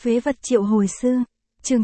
Phế vật triệu hồi sư. Chương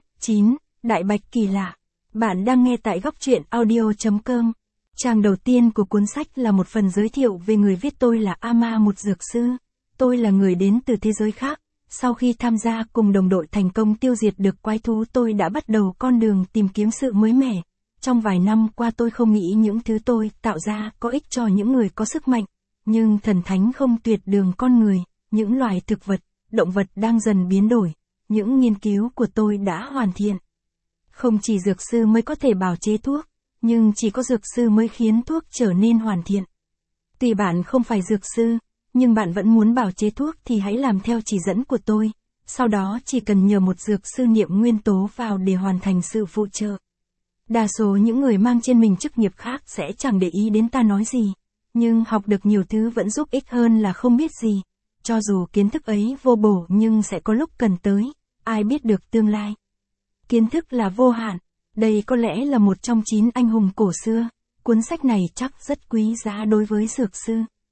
9, Đại Bạch kỳ lạ. Bạn đang nghe tại góc truyện audio.com. Trang đầu tiên của cuốn sách là một phần giới thiệu về người viết. Tôi là Ama, một dược sư. Tôi là người đến từ thế giới khác. Sau khi tham gia cùng đồng đội thành công tiêu diệt được quái thú, tôi đã bắt đầu con đường tìm kiếm sự mới mẻ. Trong vài năm qua tôi không nghĩ những thứ tôi tạo ra có ích cho những người có sức mạnh. Nhưng thần thánh không tuyệt đường con người, những loài thực vật, động vật đang dần biến đổi. Những nghiên cứu của tôi đã hoàn thiện. Không chỉ dược sư mới có thể bào chế thuốc, nhưng chỉ có dược sư mới khiến thuốc trở nên hoàn thiện. Tuy bạn không phải dược sư, nhưng bạn vẫn muốn bào chế thuốc thì hãy làm theo chỉ dẫn của tôi. Sau đó chỉ cần nhờ một dược sư niệm nguyên tố vào để hoàn thành sự phụ trợ. Đa số những người mang trên mình chức nghiệp khác sẽ chẳng để ý đến ta nói gì, nhưng học được nhiều thứ vẫn giúp ích hơn là không biết gì. Cho dù kiến thức ấy vô bổ nhưng sẽ có lúc cần tới, ai biết được tương lai. Kiến thức là vô hạn, đây có lẽ là một trong 9 anh hùng cổ xưa, cuốn sách này chắc rất quý giá đối với dược sư.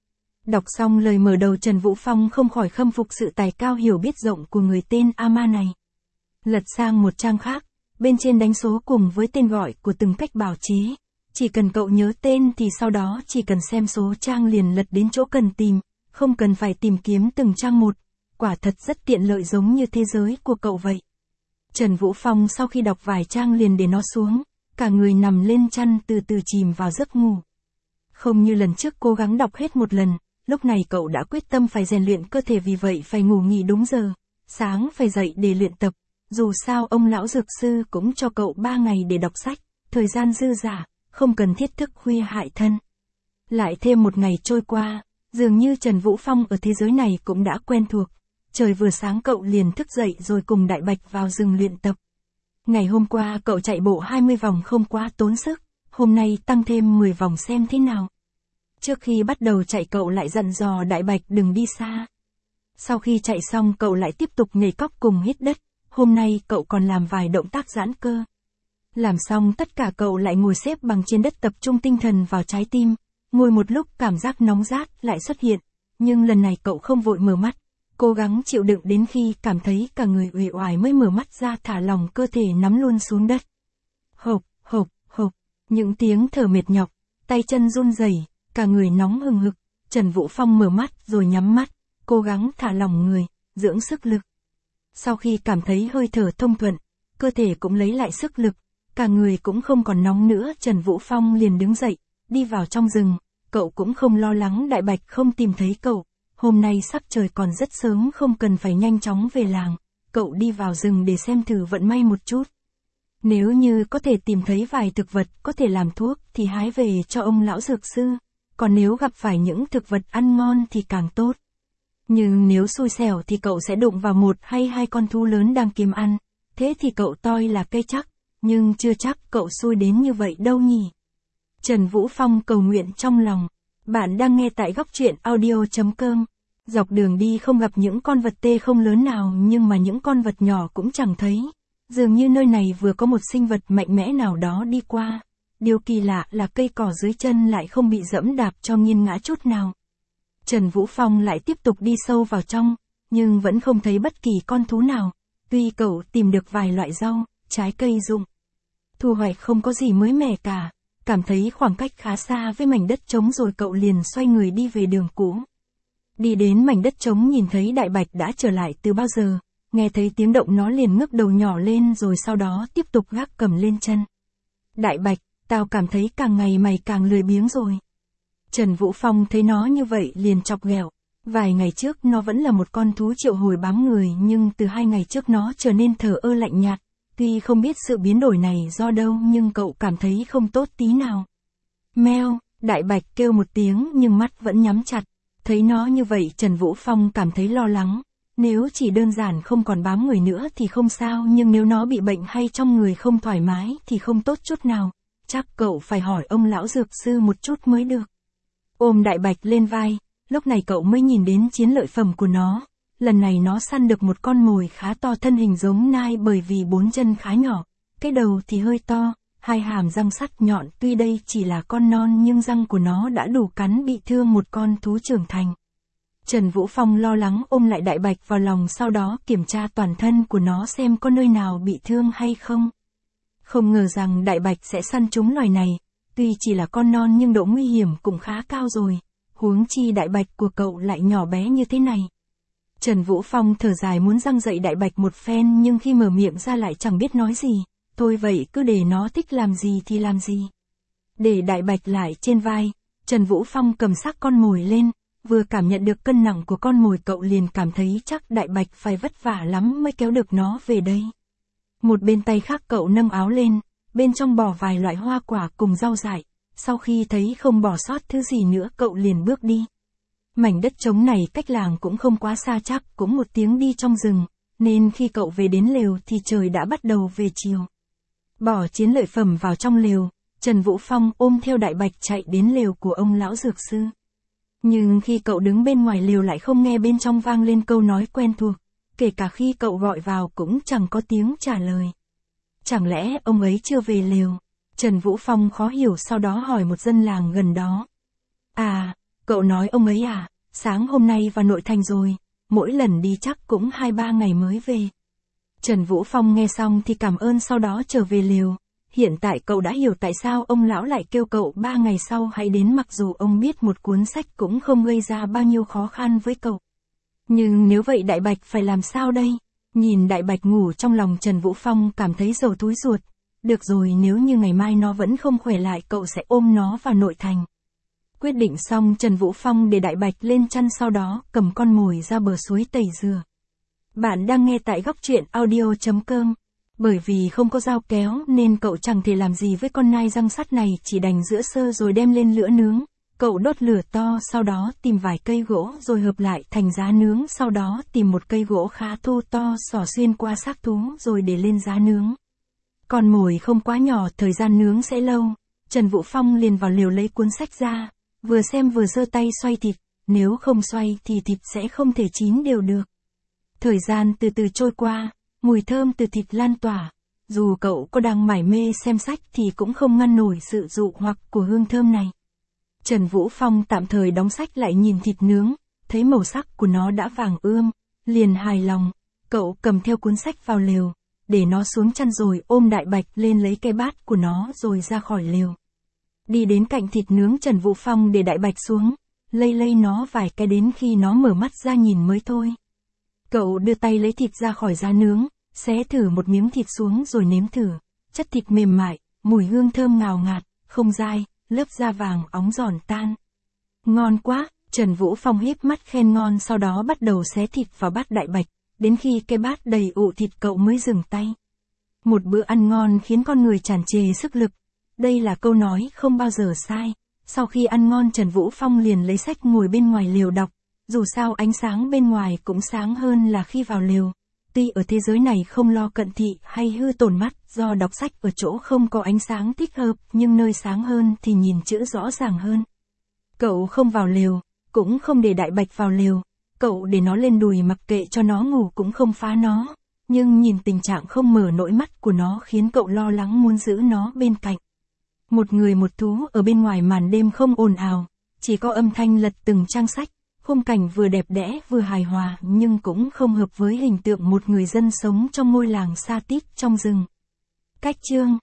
Đọc xong lời mở đầu, Trần Vũ Phong không khỏi khâm phục sự tài cao hiểu biết rộng của người tên Ama này. Lật sang một trang khác, bên trên đánh số cùng với tên gọi của từng cách bào chế. Chỉ cần cậu nhớ tên thì sau đó chỉ cần xem số trang liền lật đến chỗ cần tìm, không cần phải tìm kiếm từng trang một. Quả thật rất tiện lợi, giống như thế giới của cậu vậy. Trần Vũ Phong sau khi đọc vài trang liền để nó xuống, cả người nằm lên chăn từ từ chìm vào giấc ngủ. Không như lần trước cố gắng đọc hết một lần, lúc này cậu đã quyết tâm phải rèn luyện cơ thể, vì vậy phải ngủ nghỉ đúng giờ, sáng phải dậy để luyện tập. Dù sao ông lão dược sư cũng cho cậu 3 ngày để đọc sách, thời gian dư dả, không cần thiết thức khuya hại thân. Lại thêm một ngày trôi qua, dường như Trần Vũ Phong ở thế giới này cũng đã quen thuộc. Trời vừa sáng cậu liền thức dậy rồi cùng Đại Bạch vào rừng luyện tập. Ngày hôm qua cậu chạy bộ 20 vòng không quá tốn sức, hôm nay tăng thêm 10 vòng xem thế nào. Trước khi bắt đầu chạy cậu lại dặn dò Đại Bạch đừng đi xa. Sau khi chạy xong cậu lại tiếp tục nhảy cóc cùng hít đất, hôm nay cậu còn làm vài động tác giãn cơ. Làm xong tất cả cậu lại ngồi xếp bằng trên đất, tập trung tinh thần vào trái tim. Ngồi một lúc cảm giác nóng rát lại xuất hiện, nhưng lần này cậu không vội mở mắt. Cố gắng chịu đựng đến khi cảm thấy cả người uể oải mới mở mắt ra, thả lỏng cơ thể nắm luôn xuống đất. Hộp, hộp, hộp, những tiếng thở mệt nhọc, tay chân run rẩy, cả người nóng hừng hực. Trần Vũ Phong mở mắt rồi nhắm mắt, cố gắng thả lỏng người, dưỡng sức lực. Sau khi cảm thấy hơi thở thông thuận, cơ thể cũng lấy lại sức lực, cả người cũng không còn nóng nữa, Trần Vũ Phong liền đứng dậy, đi vào trong rừng. Cậu cũng không lo lắng Đại Bạch không tìm thấy cậu. Hôm nay sắc trời còn rất sớm, không cần phải nhanh chóng về làng. Cậu đi vào rừng để xem thử vận may một chút. Nếu như có thể tìm thấy vài thực vật có thể làm thuốc thì hái về cho ông lão dược sư. Còn nếu gặp phải những thực vật ăn ngon thì càng tốt. Nhưng nếu xui xẻo thì cậu sẽ đụng vào 1 hay 2 con thú lớn đang kiếm ăn. Thế thì cậu toi là cây chắc. Nhưng chưa chắc cậu xui đến như vậy đâu nhỉ. Trần Vũ Phong cầu nguyện trong lòng. Bạn đang nghe tại góc truyện audio.com. Dọc đường đi không gặp những con vật tê không lớn nào, nhưng mà những con vật nhỏ cũng chẳng thấy. Dường như nơi này vừa có một sinh vật mạnh mẽ nào đó đi qua. Điều kỳ lạ là cây cỏ dưới chân lại không bị dẫm đạp cho nghiêng ngã chút nào. Trần Vũ Phong lại tiếp tục đi sâu vào trong, nhưng vẫn không thấy bất kỳ con thú nào. Tuy cậu tìm được vài loại rau, trái cây rụng, thu hoạch không có gì mới mẻ cả. Cảm thấy khoảng cách khá xa với mảnh đất trống rồi cậu liền xoay người đi về đường cũ. Đi đến mảnh đất trống nhìn thấy Đại Bạch đã trở lại từ bao giờ, nghe thấy tiếng động nó liền ngước đầu nhỏ lên rồi sau đó tiếp tục gác cầm lên chân. Đại Bạch, tao cảm thấy càng ngày mày càng lười biếng rồi. Trần Vũ Phong thấy nó như vậy liền chọc ghẹo. Vài ngày trước nó vẫn là một con thú triệu hồi bám người, nhưng từ 2 ngày trước nó trở nên thờ ơ lạnh nhạt. Tuy không biết sự biến đổi này do đâu nhưng cậu cảm thấy không tốt tí nào. Meo, Đại Bạch kêu một tiếng nhưng mắt vẫn nhắm chặt. Thấy nó như vậy Trần Vũ Phong cảm thấy lo lắng. Nếu chỉ đơn giản không còn bám người nữa thì không sao, nhưng nếu nó bị bệnh hay trong người không thoải mái thì không tốt chút nào. Chắc cậu phải hỏi ông lão dược sư một chút mới được. Ôm Đại Bạch lên vai, lúc này cậu mới nhìn đến chiến lợi phẩm của nó. Lần này nó săn được một con mồi khá to, thân hình giống nai bởi vì 4 chân khá nhỏ, cái đầu thì hơi to, 2 hàm răng sắc nhọn. Tuy đây chỉ là con non nhưng răng của nó đã đủ cắn bị thương một con thú trưởng thành. Trần Vũ Phong lo lắng ôm lại Đại Bạch vào lòng, sau đó kiểm tra toàn thân của nó xem có nơi nào bị thương hay không. Không ngờ rằng Đại Bạch sẽ săn trúng loài này, tuy chỉ là con non nhưng độ nguy hiểm cũng khá cao rồi, huống chi Đại Bạch của cậu lại nhỏ bé như thế này. Trần Vũ Phong thở dài muốn giăng dậy Đại Bạch một phen, nhưng khi mở miệng ra lại chẳng biết nói gì, thôi vậy cứ để nó thích làm gì thì làm gì. Để Đại Bạch lại trên vai, Trần Vũ Phong cầm xác con mồi lên, vừa cảm nhận được cân nặng của con mồi cậu liền cảm thấy chắc Đại Bạch phải vất vả lắm mới kéo được nó về đây. Một bên tay khác cậu nâng áo lên, bên trong bỏ vài loại hoa quả cùng rau dại, sau khi thấy không bỏ sót thứ gì nữa cậu liền bước đi. Mảnh đất trống này cách làng cũng không quá xa, chắc cũng 1 tiếng đi trong rừng, nên khi cậu về đến lều thì trời đã bắt đầu về chiều. Bỏ chiến lợi phẩm vào trong lều, Trần Vũ Phong ôm theo Đại Bạch chạy đến lều của ông lão dược sư. Nhưng khi cậu đứng bên ngoài lều lại không nghe bên trong vang lên câu nói quen thuộc, kể cả khi cậu gọi vào cũng chẳng có tiếng trả lời. Chẳng lẽ ông ấy chưa về lều? Trần Vũ Phong khó hiểu, sau đó hỏi một dân làng gần đó. À, cậu nói ông ấy à, sáng hôm nay vào nội thành rồi, mỗi lần đi chắc cũng 2-3 ngày mới về. Trần Vũ Phong nghe xong thì cảm ơn, sau đó trở về lều. Hiện tại cậu đã hiểu tại sao ông lão lại kêu cậu 3 ngày sau hãy đến, mặc dù ông biết một cuốn sách cũng không gây ra bao nhiêu khó khăn với cậu. Nhưng nếu vậy Đại Bạch phải làm sao đây? Nhìn Đại Bạch ngủ trong lòng, Trần Vũ Phong cảm thấy dầu túi ruột. Được rồi, nếu như ngày mai nó vẫn không khỏe lại cậu sẽ ôm nó vào nội thành. Quyết định xong, Trần Vũ Phong để Đại Bạch lên chăn, sau đó cầm con mồi ra bờ suối tẩy rửa. Bạn đang nghe tại góc truyện audio.com. Bởi vì không có dao kéo nên cậu chẳng thể làm gì với con nai răng sắt này, chỉ đành rửa sơ rồi đem lên lửa nướng. Cậu đốt lửa to, sau đó tìm vài cây gỗ rồi hợp lại thành giá nướng, sau đó tìm một cây gỗ khá thô to xỏ xuyên qua xác thú rồi để lên giá nướng. Con mồi không quá nhỏ, thời gian nướng sẽ lâu. Trần Vũ Phong liền vào lều lấy cuốn sách ra, vừa xem vừa giơ tay xoay thịt, nếu không xoay thì thịt sẽ không thể chín đều được. Thời gian từ từ trôi qua, mùi thơm từ thịt lan tỏa. Dù cậu có đang mải mê xem sách thì cũng không ngăn nổi sự dụ hoặc của hương thơm này. Trần Vũ Phong tạm thời đóng sách lại, nhìn thịt nướng, thấy màu sắc của nó đã vàng ươm, liền hài lòng. Cậu cầm theo cuốn sách vào lều, để nó xuống chăn rồi ôm Đại Bạch lên lấy cái bát của nó rồi ra khỏi lều. Đi đến cạnh thịt nướng, Trần Vũ Phong để Đại Bạch xuống, lay nó vài cái đến khi nó mở mắt ra nhìn mới thôi. Cậu đưa tay lấy thịt ra khỏi giá nướng, xé thử một miếng thịt xuống rồi nếm thử. Chất thịt mềm mại, mùi hương thơm ngào ngạt, không dai, lớp da vàng óng giòn tan. Ngon quá, Trần Vũ Phong híp mắt khen ngon, sau đó bắt đầu xé thịt vào bát Đại Bạch, đến khi cái bát đầy ụ thịt cậu mới dừng tay. Một bữa ăn ngon khiến con người tràn trề sức lực. Đây là câu nói không bao giờ sai. Sau khi ăn ngon, Trần Vũ Phong liền lấy sách ngồi bên ngoài lều đọc. Dù sao ánh sáng bên ngoài cũng sáng hơn là khi vào lều. Tuy ở thế giới này không lo cận thị hay hư tổn mắt do đọc sách ở chỗ không có ánh sáng thích hợp, nhưng nơi sáng hơn thì nhìn chữ rõ ràng hơn. Cậu không vào lều, cũng không để Đại Bạch vào lều. Cậu để nó lên đùi mặc kệ cho nó ngủ, cũng không phá nó. Nhưng nhìn tình trạng không mở nổi mắt của nó khiến cậu lo lắng muốn giữ nó bên cạnh. Một người một thú ở bên ngoài màn đêm không ồn ào, chỉ có âm thanh lật từng trang sách. Khung cảnh vừa đẹp đẽ vừa hài hòa, nhưng cũng không hợp với hình tượng một người dân sống trong ngôi làng xa tít trong rừng. Cách chương